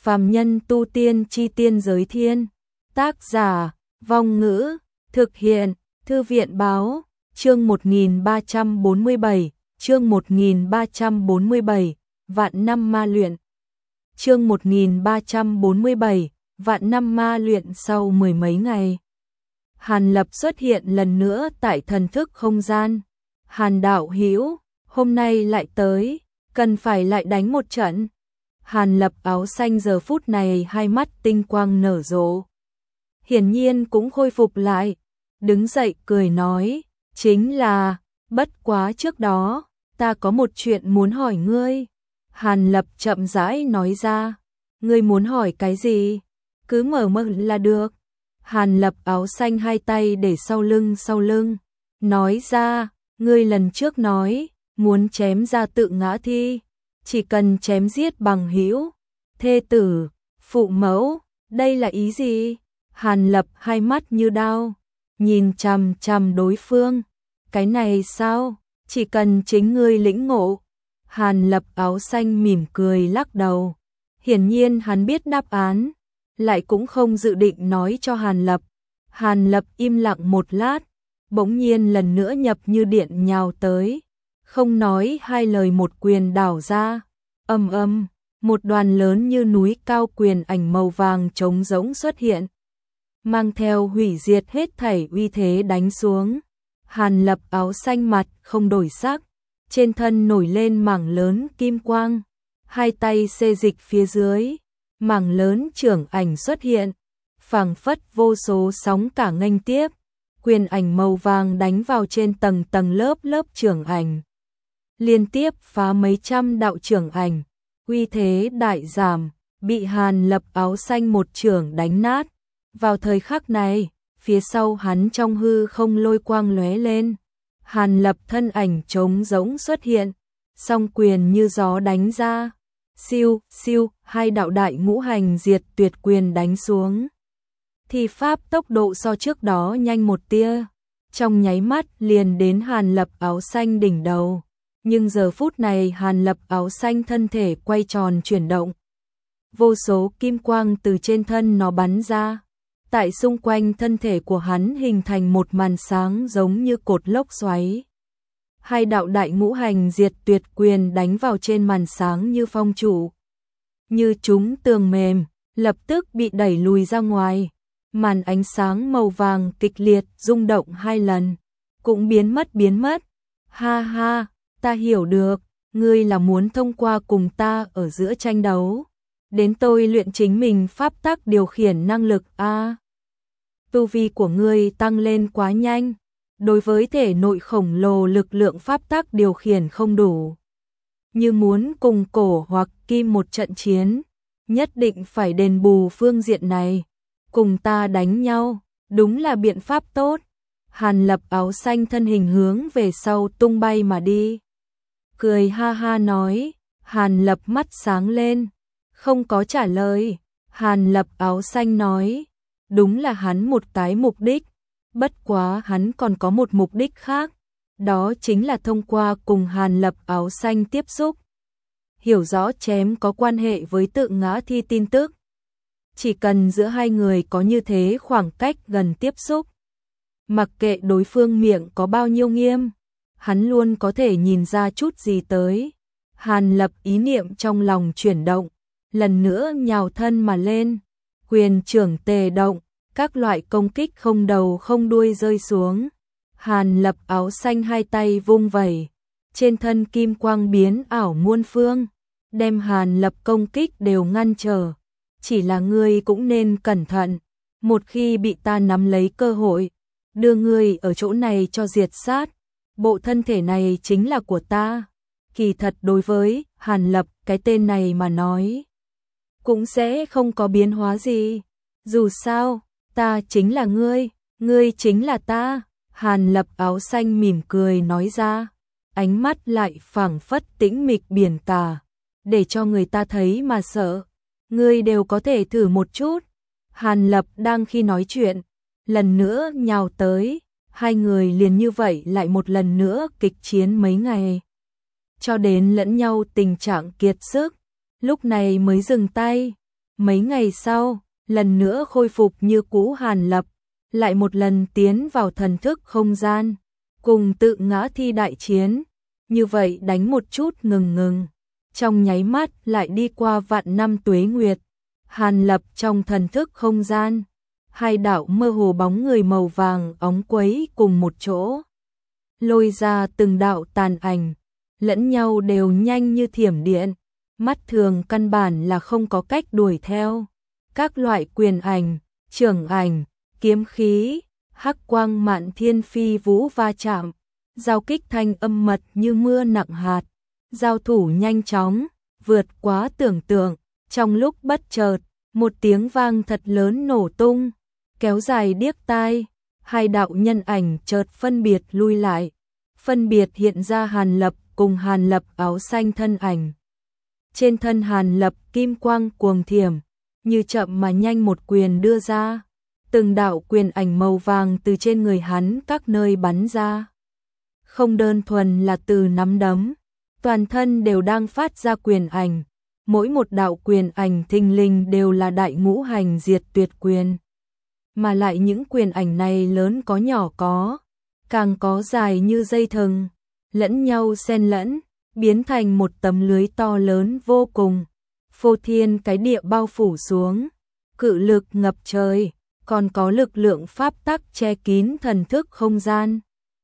Phàm nhân tu tiên chi tiên giới thiên. Tác giả, Vong Ngữ, thực hiện, Thư viện báo, chương 1347, chương 1347, vạn năm ma luyện. Chương 1347, vạn năm ma luyện. Sau mười mấy ngày, Hàn Lập xuất hiện lần nữa tại thần thức không gian. Hàn đạo hữu, hôm nay lại tới, cần phải lại đánh một trận. Hàn Lập áo xanh giờ phút này hai mắt tinh quang nở rộ, hiển nhiên cũng khôi phục lại, đứng dậy cười nói, chính là, bất quá trước đó, ta có một chuyện muốn hỏi ngươi. Hàn Lập chậm rãi nói ra, ngươi muốn hỏi cái gì? Cứ mở miệng là được. Hàn Lập áo xanh hai tay để sau lưng, nói ra, ngươi lần trước nói, muốn chém ra tự ngã thi, chỉ cần chém giết bằng hữu, thê tử, phụ mẫu, đây là ý gì? Hàn Lập hai mắt như đao, nhìn chằm chằm đối phương, cái này sao? Chỉ cần chính ngươi lĩnh ngộ. Hàn Lập áo xanh mỉm cười lắc đầu, hiển nhiên hắn biết đáp án, lại cũng không dự định nói cho Hàn Lập. Hàn Lập im lặng một lát, bỗng nhiên lần nữa nhập như điện nhào tới, không nói hai lời một quyền đảo ra, ầm ầm, một đoàn lớn như núi cao quyền ảnh màu vàng trống rỗng xuất hiện, mang theo hủy diệt hết thảy uy thế đánh xuống. Hàn Lập áo xanh mặt không đổi sắc, trên thân nổi lên mảng lớn kim quang, hai tay xê dịch phía dưới, mảng lớn trưởng ảnh xuất hiện, phảng phất vô số sóng cả nghênh tiếp, quyền ảnh màu vàng đánh vào trên tầng lớp trưởng ảnh, liên tiếp phá mấy trăm đạo trưởng ảnh, uy thế đại giảm, bị Hàn Lập áo xanh một chưởng đánh nát. Vào thời khắc này, phía sau hắn trong hư không lôi quang lóe lên, Hàn Lập thân ảnh trống rỗng xuất hiện, song quyền như gió đánh ra, siêu siêu, hai đạo đại ngũ hành diệt tuyệt quyền đánh xuống. Thi pháp tốc độ so trước đó nhanh một tia, trong nháy mắt liền đến Hàn Lập áo xanh đỉnh đầu, nhưng giờ phút này Hàn Lập áo xanh thân thể quay tròn chuyển động, vô số kim quang từ trên thân nó bắn ra, tại xung quanh thân thể của hắn hình thành một màn sáng giống như cột lốc xoáy. Hai đạo đại ngũ hành diệt tuyệt quyền đánh vào trên màn sáng như phong trụ, như trúng tường mềm, lập tức bị đẩy lùi ra ngoài. Màn ánh sáng màu vàng kịch liệt rung động hai lần, cũng biến mất. Ha ha, ta hiểu được, ngươi là muốn thông qua cùng ta ở giữa tranh đấu, đến tôi luyện chính mình pháp tắc điều khiển năng lực a. Tu vi của ngươi tăng lên quá nhanh, đối với thể nội khổng lồ lực lượng pháp tắc điều khiển không đủ. Như muốn cùng cổ hoặc kim một trận chiến, nhất định phải đền bù phương diện này, cùng ta đánh nhau, đúng là biện pháp tốt. Hàn Lập áo xanh thân hình hướng về sau tung bay mà đi, cười ha ha nói. Hàn Lập mắt sáng lên, không có trả lời. Hàn Lập áo xanh nói, đúng là hắn một cái mục đích, bất quá hắn còn có một mục đích khác, đó chính là thông qua cùng Hàn Lập áo xanh tiếp xúc, hiểu rõ chém có quan hệ với tự ngã thi tin tức. Chỉ cần giữa hai người có như thế khoảng cách gần tiếp xúc, mặc kệ đối phương miệng có bao nhiêu nghiêm, hắn luôn có thể nhìn ra chút gì tới. Hàn Lập ý niệm trong lòng chuyển động, lần nữa nhào thân mà lên, quyền trưởng tề động, các loại công kích không đầu không đuôi rơi xuống. Hàn Lập áo xanh hai tay vung vẩy, trên thân kim quang biến ảo muôn phương, đem Hàn Lập công kích đều ngăn trở. Chỉ là ngươi cũng nên cẩn thận, một khi bị ta nắm lấy cơ hội, đưa ngươi ở chỗ này cho diệt sát, bộ thân thể này chính là của ta. Kỳ thật đối với Hàn Lập cái tên này mà nói, cũng sẽ không có biến hóa gì. Dù sao, ta chính là ngươi chính là ta. Hàn Lập áo xanh mỉm cười nói ra, ánh mắt lại phảng phất tĩnh mịch biển cả, để cho người ta thấy mà sợ. Ngươi đều có thể thử một chút. Hàn Lập đang khi nói chuyện, lần nữa nhào tới, hai người liền như vậy lại một lần nữa kịch chiến mấy ngày, cho đến lẫn nhau tình trạng kiệt sức, lúc này mới dừng tay. Mấy ngày sau, lần nữa khôi phục như cũ Hàn Lập, lại một lần tiến vào thần thức không gian, cùng Tự Ngã Thi đại chiến, như vậy đánh một chút ngừng, trong nháy mắt lại đi qua vạn năm tuế nguyệt. Hàn Lập trong thần thức không gian, hai đạo mơ hồ bóng người màu vàng óng quấy cùng một chỗ, lôi ra từng đạo tàn ảnh, lẫn nhau đều nhanh như thiểm điện, mắt thường căn bản là không có cách đuổi theo. Các loại quyền ảnh, trưởng ảnh, kiếm khí, hắc quang mạn thiên phi vũ va chạm, giao kích thanh âm mật như mưa nặng hạt, giao thủ nhanh chóng, vượt quá tưởng tượng, trong lúc bất chợt, một tiếng vang thật lớn nổ tung, kéo dài điếc tai, hai đạo nhân ảnh chợt phân biệt lui lại, phân biệt hiện ra Hàn Lập cùng Hàn Lập áo xanh thân ảnh. Trên thân Hàn Lập kim quang cuồng thiểm, như chậm mà nhanh một quyền đưa ra, từng đạo quyền ảnh màu vàng từ trên người hắn các nơi bắn ra. Không đơn thuần là từ nắm đấm, toàn thân đều đang phát ra quyền ảnh, mỗi một đạo quyền ảnh thình lình đều là đại ngũ hành diệt tuyệt quyền. Mà lại những quyền ảnh này lớn có nhỏ có, càng có dài như dây thừng, lẫn nhau xen lẫn, biến thành một tấm lưới to lớn vô cùng, phô thiên cái địa bao phủ xuống, cự lực ngập trời, còn có lực lượng pháp tắc che kín thần thức không gian.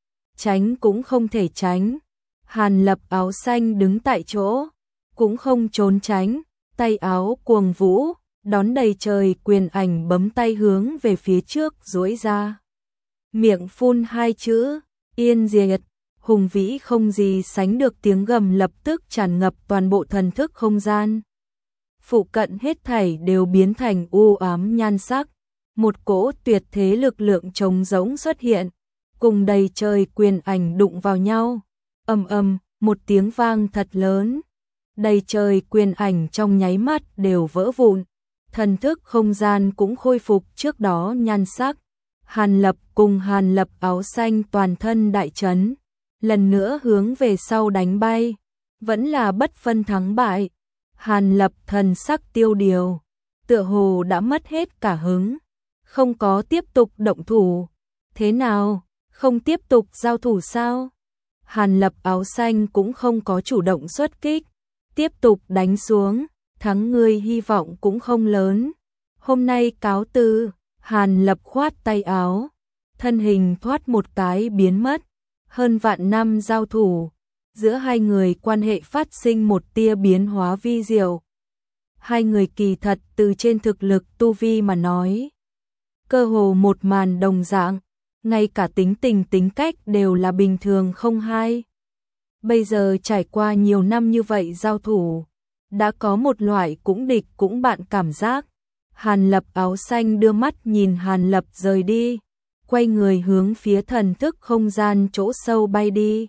Tránh cũng không thể tránh, Hàn Lập áo xanh đứng tại chỗ, cũng không trốn tránh, tay áo cuồng vũ, đón đầy trời quyền ảnh bấm tay hướng về phía trước duỗi ra. Miệng phun hai chữ, yên diệt, hùng vĩ không gì sánh được tiếng gầm lập tức tràn ngập toàn bộ thần thức không gian. Phụ cận hết thảy đều biến thành u ám nhan sắc, một cỗ tuyệt thế lực lượng trống rỗng xuất hiện, cùng đầy trời quyền ảnh đụng vào nhau. Ầm ầm, một tiếng vang thật lớn, đầy trời quyền ảnh trong nháy mắt đều vỡ vụn, thần thức không gian cũng khôi phục trước đó nhan sắc. Hàn Lập cùng Hàn Lập áo xanh toàn thân đại chấn, lần nữa hướng về sau đánh bay, vẫn là bất phân thắng bại. Hàn Lập thần sắc tiêu điều, tựa hồ đã mất hết cả hứng, không có tiếp tục động thủ. Thế nào, không tiếp tục giao thủ sao? Hàn Lập áo xanh cũng không có chủ động xuất kích, tiếp tục đánh xuống, thắng ngươi hy vọng cũng không lớn. Hôm nay cáo từ. Hàn Lập khoát tay áo, thân hình thoát một cái biến mất, hơn vạn năm giao thủ, giữa hai người quan hệ phát sinh một tia biến hóa vi diệu. Hai người kỳ thật từ trên thực lực tu vi mà nói, cơ hồ một màn đồng dạng, ngay cả tính tình tính cách đều là bình thường không hai. Bây giờ trải qua nhiều năm như vậy giao thủ, đã có một loại cũng địch cũng bạn cảm giác. Hàn Lập áo xanh đưa mắt nhìn Hàn Lập rời đi, quay người hướng phía thần thức không gian chỗ sâu bay đi.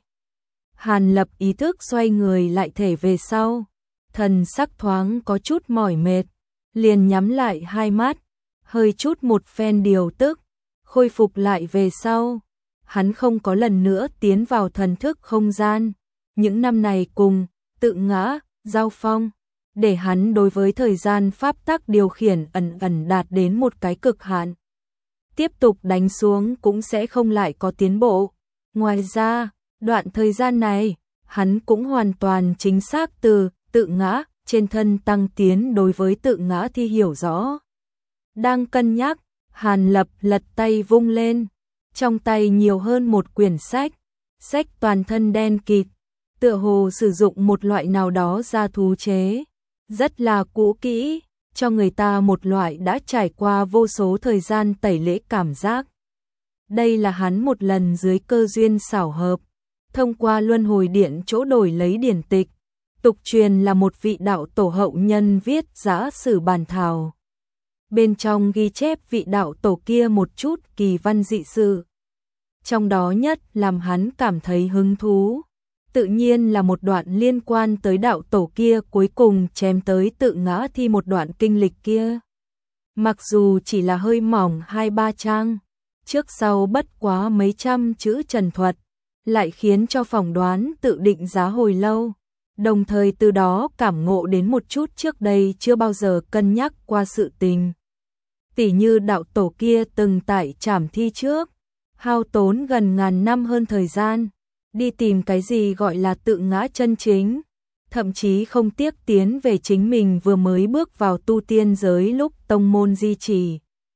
Hàn Lập ý thức xoay người lại thể về sau, thần sắc thoáng có chút mỏi mệt, liền nhắm lại hai mắt, hơi chút một phen điều tức, khôi phục lại về sau. Hắn không có lần nữa tiến vào thần thức không gian, những năm này cùng Tự Ngã giao phong, để hắn đối với thời gian pháp tắc điều khiển ẩn ẩn đạt đến một cái cực hạn. Tiếp tục đánh xuống cũng sẽ không lại có tiến bộ. Ngoài ra, đoạn thời gian này, hắn cũng hoàn toàn chính xác từ Tự Ngã trên thân tăng tiến đối với Tự Ngã Thi hiểu rõ. Đang cân nhắc, Hàn Lập lật tay vung lên, trong tay nhiều hơn một quyển sách, sách toàn thân đen kịt, tựa hồ sử dụng một loại nào đó gia thú chế, rất là cũ kỹ, cho người ta một loại đã trải qua vô số thời gian tẩy lễ cảm giác. Đây là hắn một lần dưới cơ duyên xảo hợp, thông qua luân hồi điện chỗ đổi lấy điển tịch, tục truyền là một vị đạo tổ hậu nhân viết giã sử bản thảo. Bên trong ghi chép vị đạo tổ kia một chút kỳ văn dị sự. Trong đó nhất làm hắn cảm thấy hứng thú, tự nhiên là một đoạn liên quan tới đạo tổ kia cuối cùng chém tới Tự Ngã Thi một đoạn kinh lịch kia. Mặc dù chỉ là hơi mỏng 2-3 trang, trước sau bất quá mấy trăm chữ trần thuật, lại khiến cho phỏng đoán tự định giá hồi lâu. đồng thời từ đó cảm ngộ đến một chút trước đây chưa bao giờ cân nhắc qua sự tình. Tỉ như đạo tổ kia từng tại Trảm Thi trước, hao tốn gần ngàn năm hơn thời gian, đi tìm cái gì gọi là tự ngã chân chính, thậm chí không tiếc tiến về chính mình vừa mới bước vào tu tiên giới lúc tông môn di trì.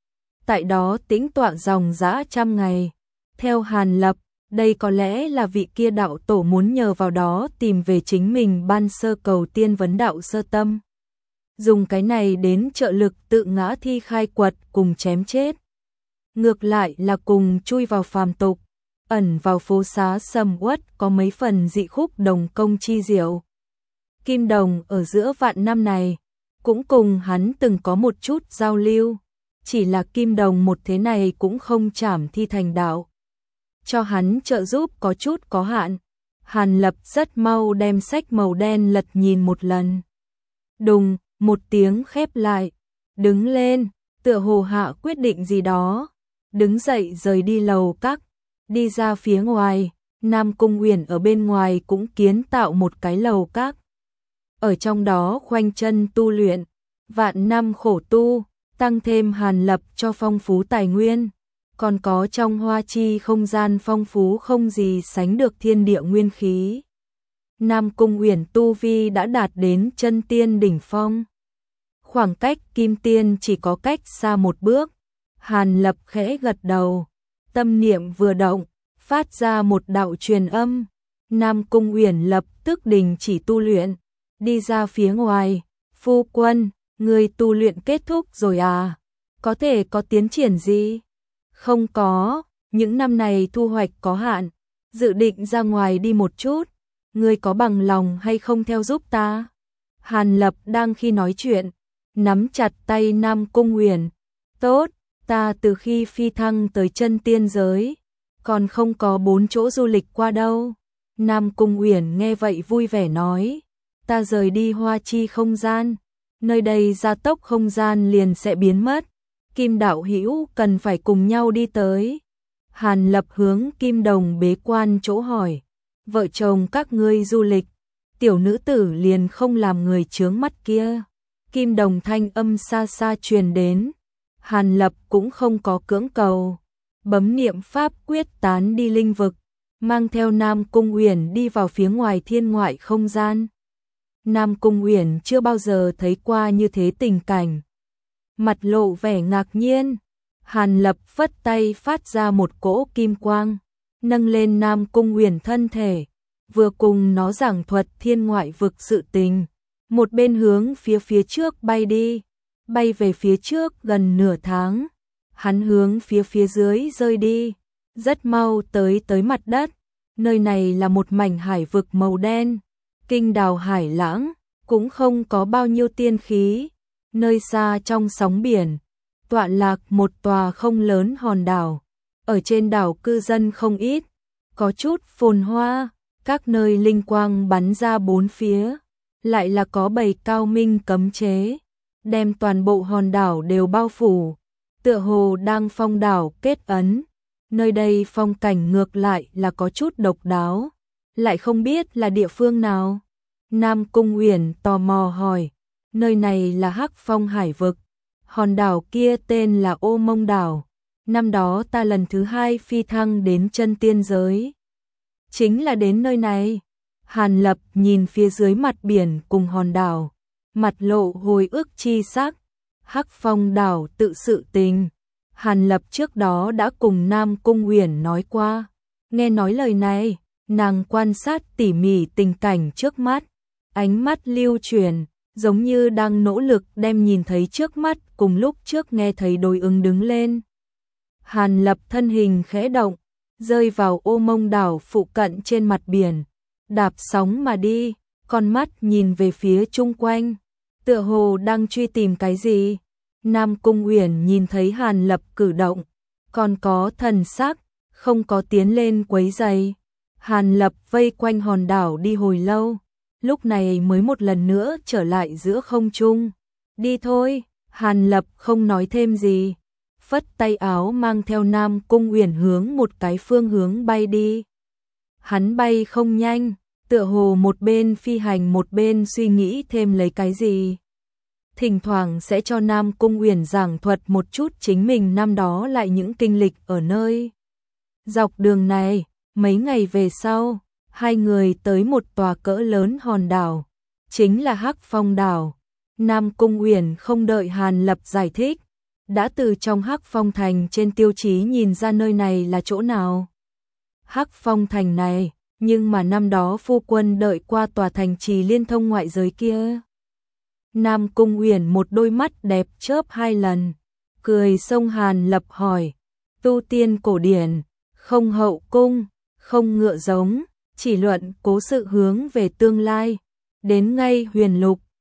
Tại đó tĩnh tọa dòng dã 100 ngày. Theo Hàn Lập, đây có lẽ là vị kia đạo tổ muốn nhờ vào đó tìm về chính mình ban sơ cầu tiên vấn đạo sơ tâm. Dùng cái này đến trợ lực tự ngã thi khai quật cùng chém chết. Ngược lại là cùng chui vào phàm tục, ẩn vào phố xá sầm uất có mấy phần dị khúc đồng công chi diệu. Kim Đồng ở giữa vạn năm này, cũng cùng hắn từng có một chút giao lưu, chỉ là Kim Đồng một thế này cũng không Trảm Thi thành đạo. Cho hắn trợ giúp có chút có hạn. Hàn Lập rất mau đem sách màu đen lật nhìn một lần. Đùng, một tiếng khép lại, đứng lên, tựa hồ hạ quyết định gì đó, đứng dậy rời đi lầu các, đi ra phía ngoài. Nam Cung Uyển ở bên ngoài cũng kiến tạo một cái lầu các. Ở trong đó khoanh chân tu luyện, vạn năm khổ tu, tăng thêm Hàn Lập cho phong phú tài nguyên, còn có trong hoa chi không gian phong phú không gì sánh được thiên địa nguyên khí. Nam Cung Uyển tu vi đã đạt đến chân tiên đỉnh phong. Khoảng cách kim tiên chỉ có cách xa một bước. Hàn Lập khẽ gật đầu, tâm niệm vừa động, phát ra một đạo truyền âm. Nam Cung Uyển lập tức đình chỉ tu luyện, đi ra phía ngoài. Phu quân, người tu luyện kết thúc rồi à? Có thể có tiến triển gì? Không có, những năm này thu hoạch có hạn, dự định ra ngoài đi một chút. Ngươi có bằng lòng hay không theo giúp ta? Hàn Lập đang khi nói chuyện, nắm chặt tay Nam Cung Uyển. Tốt, ta từ khi phi thăng tới chân tiên giới, còn không có 4 chỗ du lịch qua đâu. Nam Cung Uyển nghe vậy vui vẻ nói, ta rời đi hoa chi không gian, nơi đây gia tốc không gian liền sẽ biến mất. Kim đạo hữu cần phải cùng nhau đi tới. Hàn Lập hướng Kim Đồng bế quan chỗ hỏi, vợ chồng các ngươi du lịch, tiểu nữ tử liền không làm người chướng mắt kia. Kim Đồng thanh âm xa xa truyền đến. Hàn Lập cũng không có cưỡng cầu, bấm niệm pháp quyết tán đi linh vực, mang theo Nam Cung Uyển đi vào phía ngoài thiên ngoại không gian. Nam Cung Uyển chưa bao giờ thấy qua như thế tình cảnh, mặt lộ vẻ ngạc nhiên. Hàn Lập phất tay phát ra một cỗ kim quang, nâng lên Nam Cung Uyển thân thể, vừa cùng nó giảng thuật thiên ngoại vực sự tình, một bên hướng phía trước bay đi, bay về phía trước gần nửa tháng, hắn hướng phía dưới rơi đi, rất mau tới mặt đất. Nơi này là một mảnh hải vực màu đen, kinh đào hải lãng, cũng không có bao nhiêu tiên khí. Nơi xa trong sóng biển, tọa lạc một tòa không lớn hòn đảo. Ở trên đảo cư dân không ít, có chút phồn hoa, các nơi linh quang bắn ra bốn phía, lại là có bầy cao minh cấm chế, đem toàn bộ hòn đảo đều bao phủ, tựa hồ đang phong đảo kết ấn. Nơi đây phong cảnh ngược lại là có chút độc đáo, lại không biết là địa phương nào. Nam Cung Uyển tò mò hỏi, nơi này là Hắc Phong hải vực, hòn đảo kia tên là Ô Mông đảo. Năm đó ta lần thứ 2 phi thăng đến chân tiên giới, chính là đến nơi này. Hàn Lập nhìn phía dưới mặt biển cùng hòn đảo, mặt lộ hồi ức chi sắc. Hắc Phong đảo tự sự tình, Hàn Lập trước đó đã cùng Nam Cung Uyển nói qua. Nghe nói lời này, nàng quan sát tỉ mỉ tình cảnh trước mắt, ánh mắt lưu chuyển, giống như đang nỗ lực đem nhìn thấy trước mắt cùng lúc trước nghe thấy đối ứng đứng lên. Hàn Lập thân hình khẽ động, rơi vào Ô Mông đảo phụ cận trên mặt biển, đạp sóng mà đi, con mắt nhìn về phía chung quanh, tựa hồ đang truy tìm cái gì. Nam Cung Uyển nhìn thấy Hàn Lập cử động, còn có thần sắc, không có tiến lên quấy rầy. Hàn Lập vây quanh hòn đảo đi hồi lâu, lúc này mới một lần nữa trở lại giữa không trung. Đi thôi, Hàn Lập không nói thêm gì, phất tay áo mang theo Nam Cung Uyển hướng một cái phương hướng bay đi. Hắn bay không nhanh, tựa hồ một bên phi hành một bên suy nghĩ thêm lấy cái gì. Thỉnh thoảng sẽ cho Nam Cung Uyển giảng thuật một chút chính mình năm đó lại những kinh lịch ở nơi. Dọc đường này, mấy ngày về sau, hai người tới một tòa cỡ lớn hòn đảo, chính là Hắc Phong đảo. Nam Cung Uyển không đợi Hàn Lập giải thích, đã từ trong Hắc Phong thành trên tiêu chí nhìn ra nơi này là chỗ nào. Hắc Phong thành này, nhưng mà năm đó phu quân đợi qua tòa thành trì liên thông ngoại giới kia. Nam Cung Uyển một đôi mắt đẹp chớp hai lần, cười xông Hàn Lập hỏi, tu tiên cổ điển, không hậu cung, không ngựa giống, chỉ luận cố sự hướng về tương lai, đến ngay huyền lục,